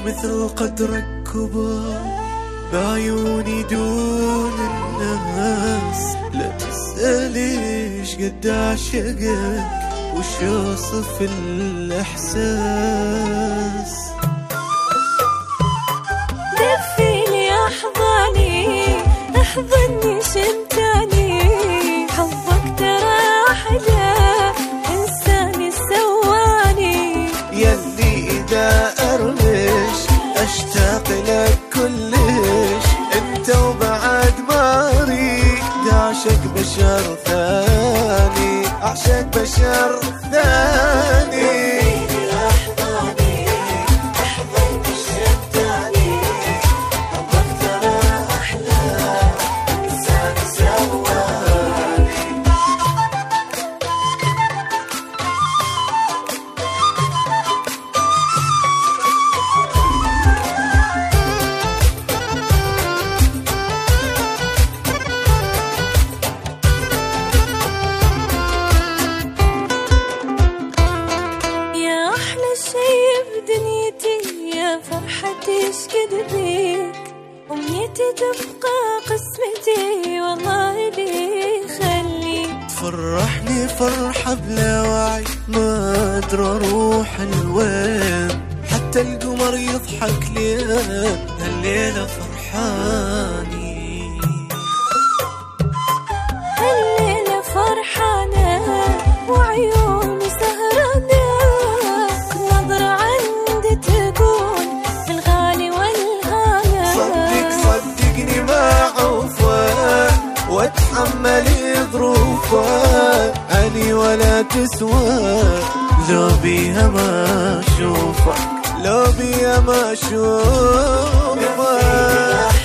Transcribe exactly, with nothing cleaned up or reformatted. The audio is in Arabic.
مثل قدرك كبار بعيوني دون الناس. لا تسأل ايش قد اعشقك وش اوصف الاحساس. دفيني احضاني احضني شمتاني، حبك ترى احلى انساني سواني. يلي اذا ارمش اشتاق لك كلش، انت وبعد ما اريد اعشق بشر ثاني، اعشق بشر ثاني. فرحتي اشكد بيك، أمنيتي تبقى قسمتي والله لي خليك. تفرحني فرحة بلا وعي ما أدري أروح الوين، حتى القمر يضحك لي هالليلة فرحاني. هالليلة فرحانة وعيوني سهرانة، نظرة عندي تقول بالغالي والهانا. صدق صدقني ما عوفه واتحمل ظروفه، أني ولا تسوى لو بيها ما أشوفك، لو بيها ما أشوفك.